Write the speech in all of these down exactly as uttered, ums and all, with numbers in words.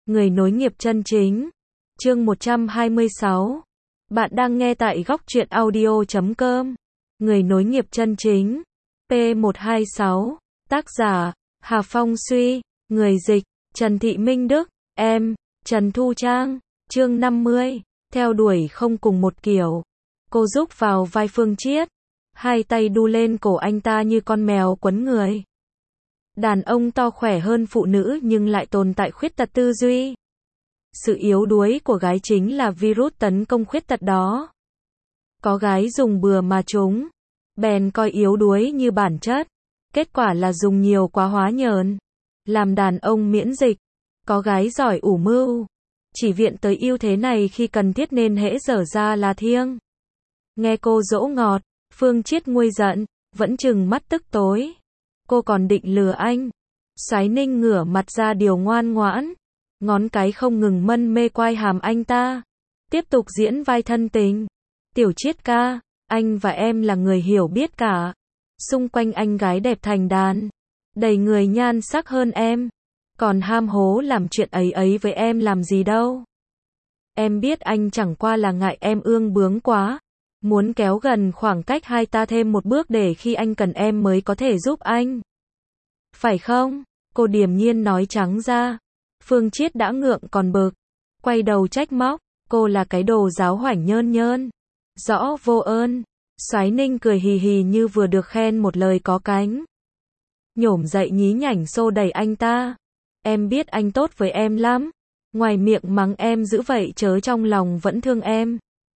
Người nối nghiệp chân chính. Chương một trăm hai mươi sáu. Bạn đang nghe tại góc truyện audio chấm com. Người nối nghiệp chân chính. P một hai sáu. Tác giả, Hà Phong Suy. Người dịch, Trần Thị Minh Đức. Em, Trần Thu Trang. Chương năm mươi. Theo đuổi không cùng một kiểu. Cô rúc vào vai Phương Chiết. Hai tay đu lên cổ anh ta như con mèo quấn người. Đàn ông to khỏe hơn phụ nữ nhưng lại tồn tại khuyết tật tư duy. Sự yếu đuối của gái chính là virus tấn công khuyết tật đó. Có gái dùng bừa mà chúng, bèn coi yếu đuối như bản chất. Kết quả là dùng nhiều quá hóa nhờn. Làm đàn ông miễn dịch. Có gái giỏi ủ mưu. Chỉ viện tới ưu thế này khi cần thiết nên hễ dở ra là thiêng. Nghe cô dỗ ngọt, Phương Chiết nguôi giận, vẫn trừng mắt tức tối. Cô còn định lừa anh. Soái Ninh ngửa mặt ra điều ngoan ngoãn. Ngón cái không ngừng mân mê quai hàm anh ta. Tiếp tục diễn vai thân tình. Tiểu Chiết ca, anh và em là người hiểu biết cả. Xung quanh anh gái đẹp thành đàn. Đầy người nhan sắc hơn em. Còn ham hố làm chuyện ấy ấy với em làm gì đâu. Em biết anh chẳng qua là ngại em ương bướng quá. Muốn kéo gần khoảng cách hai ta thêm một bước để khi anh cần em mới có thể giúp anh. Phải không? Cô điềm nhiên nói trắng ra. Phương Chiết đã ngượng còn bực. Quay đầu trách móc. Cô là cái đồ giáo hoảnh nhơn nhơn. Rõ vô ơn. Soái Ninh cười hì hì như vừa được khen một lời có cánh. Nhổm dậy nhí nhảnh xô đẩy anh ta. Em biết anh tốt với em lắm. Ngoài miệng mắng em dữ vậy chớ trong lòng vẫn thương em.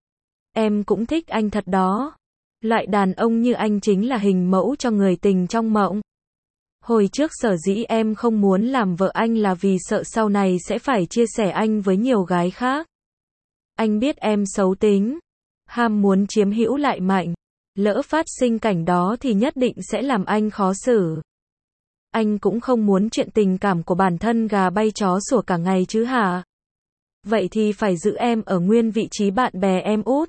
Em cũng thích anh thật đó. Loại đàn ông như anh chính là hình mẫu cho người tình trong mộng. Hồi trước sở dĩ em không muốn làm vợ anh là vì sợ sau này sẽ phải chia sẻ anh với nhiều gái khác. Anh biết em xấu tính. Ham muốn chiếm hữu lại mạnh. Lỡ phát sinh cảnh đó thì nhất định sẽ làm anh khó xử. Anh cũng không muốn chuyện tình cảm của bản thân gà bay chó sủa cả ngày chứ hả? Vậy thì phải giữ em ở nguyên vị trí bạn bè em út.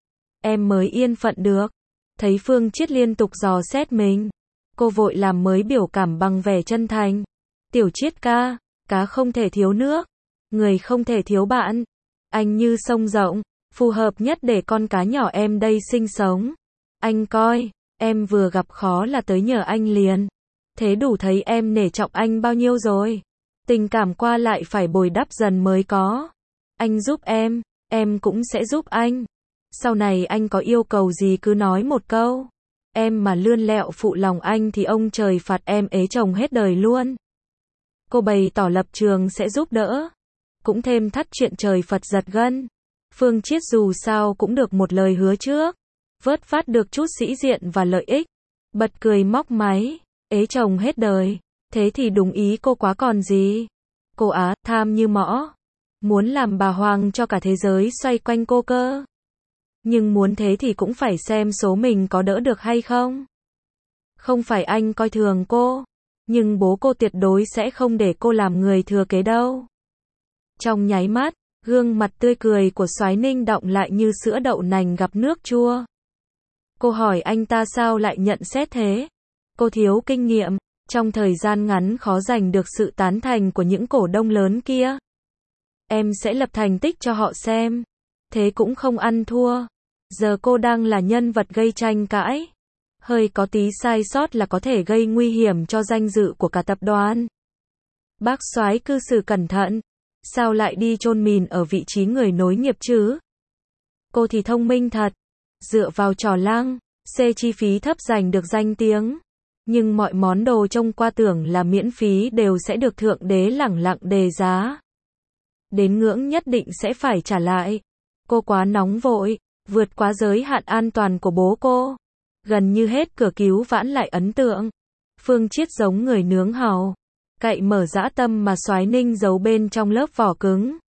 Em mới yên phận được. Thấy Phương Chiết liên tục dò xét mình. Cô vội làm mới biểu cảm bằng vẻ chân thành. Tiểu Chiết ca, cá không thể thiếu nước. Người không thể thiếu bạn. Anh như sông rộng, phù hợp nhất để con cá nhỏ em đây sinh sống. Anh coi, em vừa gặp khó là tới nhờ anh liền. Thế đủ thấy em nể trọng anh bao nhiêu rồi. Tình cảm qua lại phải bồi đắp dần mới có. Anh giúp em, em cũng sẽ giúp anh. Sau này anh có yêu cầu gì cứ nói một câu. Em mà lươn lẹo phụ lòng anh thì ông trời phạt em ế chồng hết đời luôn. Cô bày tỏ lập trường sẽ giúp đỡ. Cũng thêm thắt chuyện trời Phật giật gân. Phương Chiết dù sao cũng được một lời hứa trước. Vớt phát được chút sĩ diện và lợi ích. Bật cười móc máy. Ế chồng hết đời. Thế thì đúng ý cô quá còn gì. Cô á, tham như mõ. Muốn làm bà hoàng cho cả thế giới xoay quanh cô cơ. Nhưng muốn thế thì cũng phải xem số mình có đỡ được hay không. Không phải anh coi thường cô. Nhưng bố cô tuyệt đối sẽ không để cô làm người thừa kế đâu. Trong nháy mắt, gương mặt tươi cười của Soái Ninh đọng lại như sữa đậu nành gặp nước chua. Cô hỏi anh ta sao lại nhận xét thế. Cô thiếu kinh nghiệm, trong thời gian ngắn khó giành được sự tán thành của những cổ đông lớn kia. Em sẽ lập thành tích cho họ xem. Thế cũng không ăn thua. Giờ cô đang là nhân vật gây tranh cãi. Hơi có tí sai sót là có thể gây nguy hiểm cho danh dự của cả tập đoàn. Bác Soái cư xử cẩn thận. Sao lại đi chôn mìn ở vị trí người nối nghiệp chứ? Cô thì thông minh thật. Dựa vào trò lăng, xê chi phí thấp giành được danh tiếng. Nhưng mọi món đồ trông qua tưởng là miễn phí đều sẽ được thượng đế lẳng lặng đề giá. Đến ngưỡng nhất định sẽ phải trả lại. Cô quá nóng vội, vượt quá giới hạn an toàn của bố cô. Gần như hết cửa cứu vãn lại ấn tượng. Phương Chiết giống người nướng hàu. Cậy mở dã tâm mà Soái Ninh giấu bên trong lớp vỏ cứng.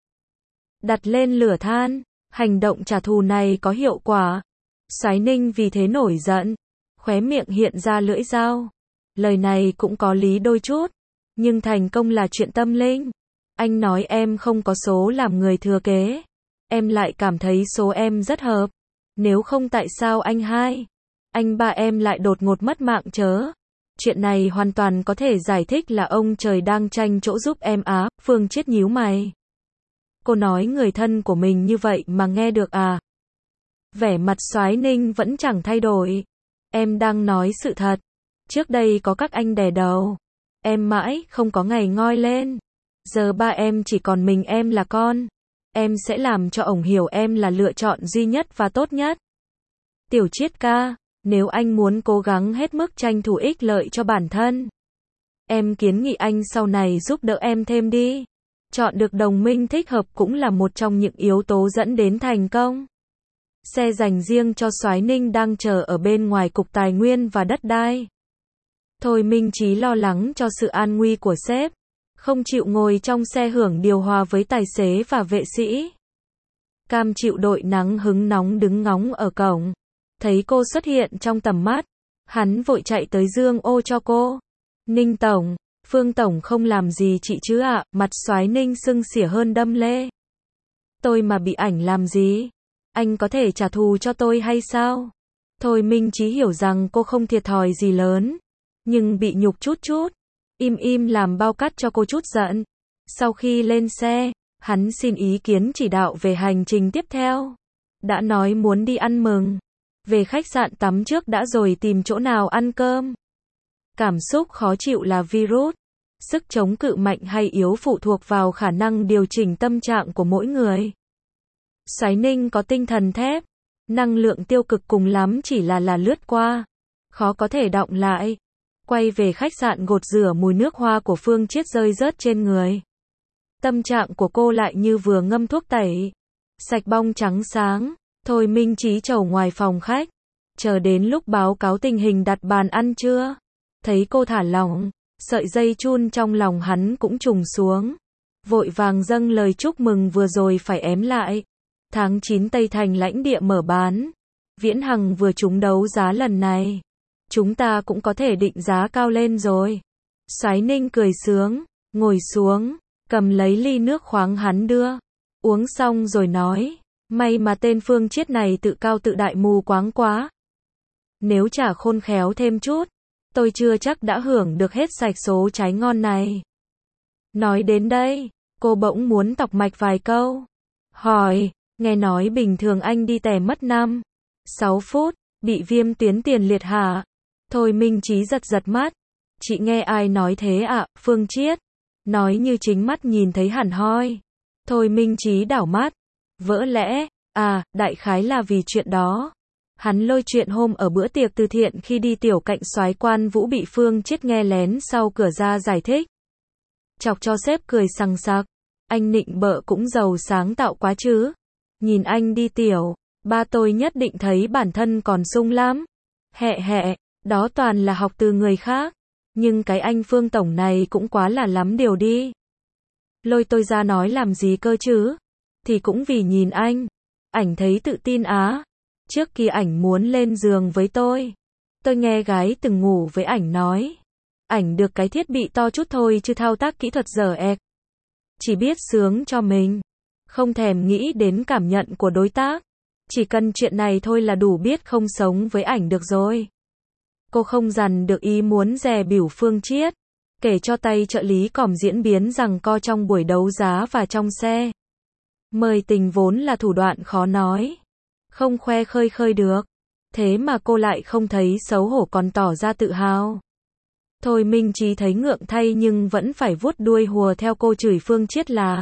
Đặt lên lửa than. Hành động trả thù này có hiệu quả. Soái Ninh vì thế nổi giận. Khóe miệng hiện ra lưỡi dao. Lời này cũng có lý đôi chút. Nhưng thành công là chuyện tâm linh. Anh nói em không có số làm người thừa kế. Em lại cảm thấy số em rất hợp. Nếu không tại sao anh hai, anh ba em lại đột ngột mất mạng chớ. Chuyện này hoàn toàn có thể giải thích là ông trời đang tranh chỗ giúp em á, Phương Chiết nhíu mày. Cô nói người thân của mình như vậy mà nghe được à? Vẻ mặt Soái Ninh vẫn chẳng thay đổi. Em đang nói sự thật. Trước đây có các anh đè đầu. Em mãi không có ngày ngoi lên. Giờ ba em chỉ còn mình em là con. Em sẽ làm cho ổng hiểu em là lựa chọn duy nhất và tốt nhất. Tiểu Chiết ca, nếu anh muốn cố gắng hết mức tranh thủ ích lợi cho bản thân, em kiến nghị anh sau này giúp đỡ em thêm đi. Chọn được đồng minh thích hợp cũng là một trong những yếu tố dẫn đến thành công. Xe dành riêng cho Soái Ninh đang chờ ở bên ngoài Cục Tài nguyên và Đất đai. Thôi Minh Chí lo lắng cho sự an nguy của sếp, không chịu ngồi trong xe hưởng điều hòa với tài xế và vệ sĩ. Cam chịu đội nắng hứng nóng đứng ngóng ở cổng. Thấy cô xuất hiện trong tầm mắt, hắn vội chạy tới dương ô cho cô. Ninh tổng, Phương tổng không làm gì chị chứ ạ? Mặt Soái Ninh sưng xỉa hơn đâm lê. Tôi mà bị ảnh làm gì? Anh có thể trả thù cho tôi hay sao? Thôi Minh Chí hiểu rằng cô không thiệt thòi gì lớn, nhưng bị nhục chút chút, im im làm bao cắt cho cô chút giận. Sau khi lên xe, hắn xin ý kiến chỉ đạo về hành trình tiếp theo. Đã nói muốn đi ăn mừng, về khách sạn tắm trước đã rồi tìm chỗ nào ăn cơm. Cảm xúc khó chịu là virus, sức chống cự mạnh hay yếu phụ thuộc vào khả năng điều chỉnh tâm trạng của mỗi người. Soái Ninh có tinh thần thép, năng lượng tiêu cực cùng lắm chỉ là là lướt qua, khó có thể đọng lại. Quay về khách sạn gột rửa mùi nước hoa của Phương Chiết rơi rớt trên người. Tâm trạng của cô lại như vừa ngâm thuốc tẩy, sạch bong trắng sáng. Thôi Minh Chí chầu ngoài phòng khách, chờ đến lúc báo cáo tình hình đặt bàn ăn trưa. Thấy cô thả lỏng, sợi dây chun trong lòng hắn cũng trùng xuống. Vội vàng dâng lời chúc mừng vừa rồi phải ém lại. Tháng chín Tây Thành lãnh địa mở bán. Viễn Hằng vừa trúng đấu giá lần này. Chúng ta cũng có thể định giá cao lên rồi. Soái Ninh cười sướng, ngồi xuống, cầm lấy ly nước khoáng hắn đưa. Uống xong rồi nói, may mà tên Phương Chiết này tự cao tự đại mù quáng quá. Nếu chả khôn khéo thêm chút, tôi chưa chắc đã hưởng được hết sạch số trái ngon này. Nói đến đây, cô bỗng muốn tọc mạch vài câu. Hỏi, nghe nói bình thường anh đi tè mất năm, sáu phút, bị viêm tuyến tiền liệt hả? Thôi Minh Chí giật giật mắt. Chị nghe ai nói thế ạ? Phương Chiết nói như chính mắt nhìn thấy hẳn hoi. Thôi Minh Chí đảo mắt. Vỡ lẽ, à, đại khái là vì chuyện đó. Hắn lôi chuyện hôm ở bữa tiệc từ thiện khi đi tiểu cạnh soái Quan Vũ bị Phương Chiết nghe lén sau cửa ra giải thích. Chọc cho sếp cười sằng sặc. Anh nịnh bợ cũng giàu sáng tạo quá chứ. Nhìn anh đi tiểu, ba tôi nhất định thấy bản thân còn sung lắm. Hẹ hẹ, đó toàn là học từ người khác. Nhưng cái anh Phương tổng này cũng quá là lắm điều đi. Lôi tôi ra nói làm gì cơ chứ? Thì cũng vì nhìn anh. Ảnh thấy tự tin á. Trước kia ảnh muốn lên giường với tôi. Tôi nghe gái từng ngủ với ảnh nói. Ảnh được cái thiết bị to chút thôi chứ thao tác kỹ thuật dở ẹc. Chỉ biết sướng cho mình. Không thèm nghĩ đến cảm nhận của đối tác. Chỉ cần chuyện này thôi là đủ biết không sống với ảnh được rồi. Cô không dằn được ý muốn dè bỉu Phương Chiết. Kể cho tay trợ lý còm diễn biến rằng co trong buổi đấu giá và trong xe. Mời tình vốn là thủ đoạn khó nói. Không khoe khơi khơi được. Thế mà cô lại không thấy xấu hổ còn tỏ ra tự hào. Thôi Minh Chí thấy ngượng thay nhưng vẫn phải vuốt đuôi hùa theo cô chửi Phương Chiết là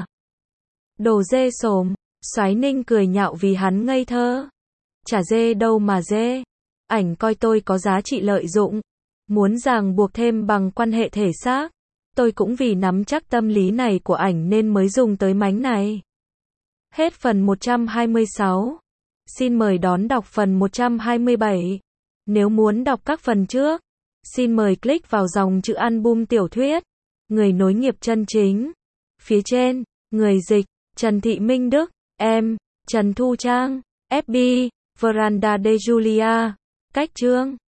đồ dê xồm. Soái Ninh cười nhạo vì hắn ngây thơ. Chả dê đâu mà dê. Ảnh coi tôi có giá trị lợi dụng. Muốn ràng buộc thêm bằng quan hệ thể xác. Tôi cũng vì nắm chắc tâm lý này của ảnh nên mới dùng tới mánh này. Hết phần một trăm hai mươi sáu. Xin mời đón đọc phần một trăm hai mươi bảy. Nếu muốn đọc các phần trước, xin mời click vào dòng chữ album tiểu thuyết. Người nối nghiệp chân chính. Phía trên, người dịch, Trần Thị Minh Đức, em, Trần Thu Trang, ép bê, Veranda de Julia. Cách chương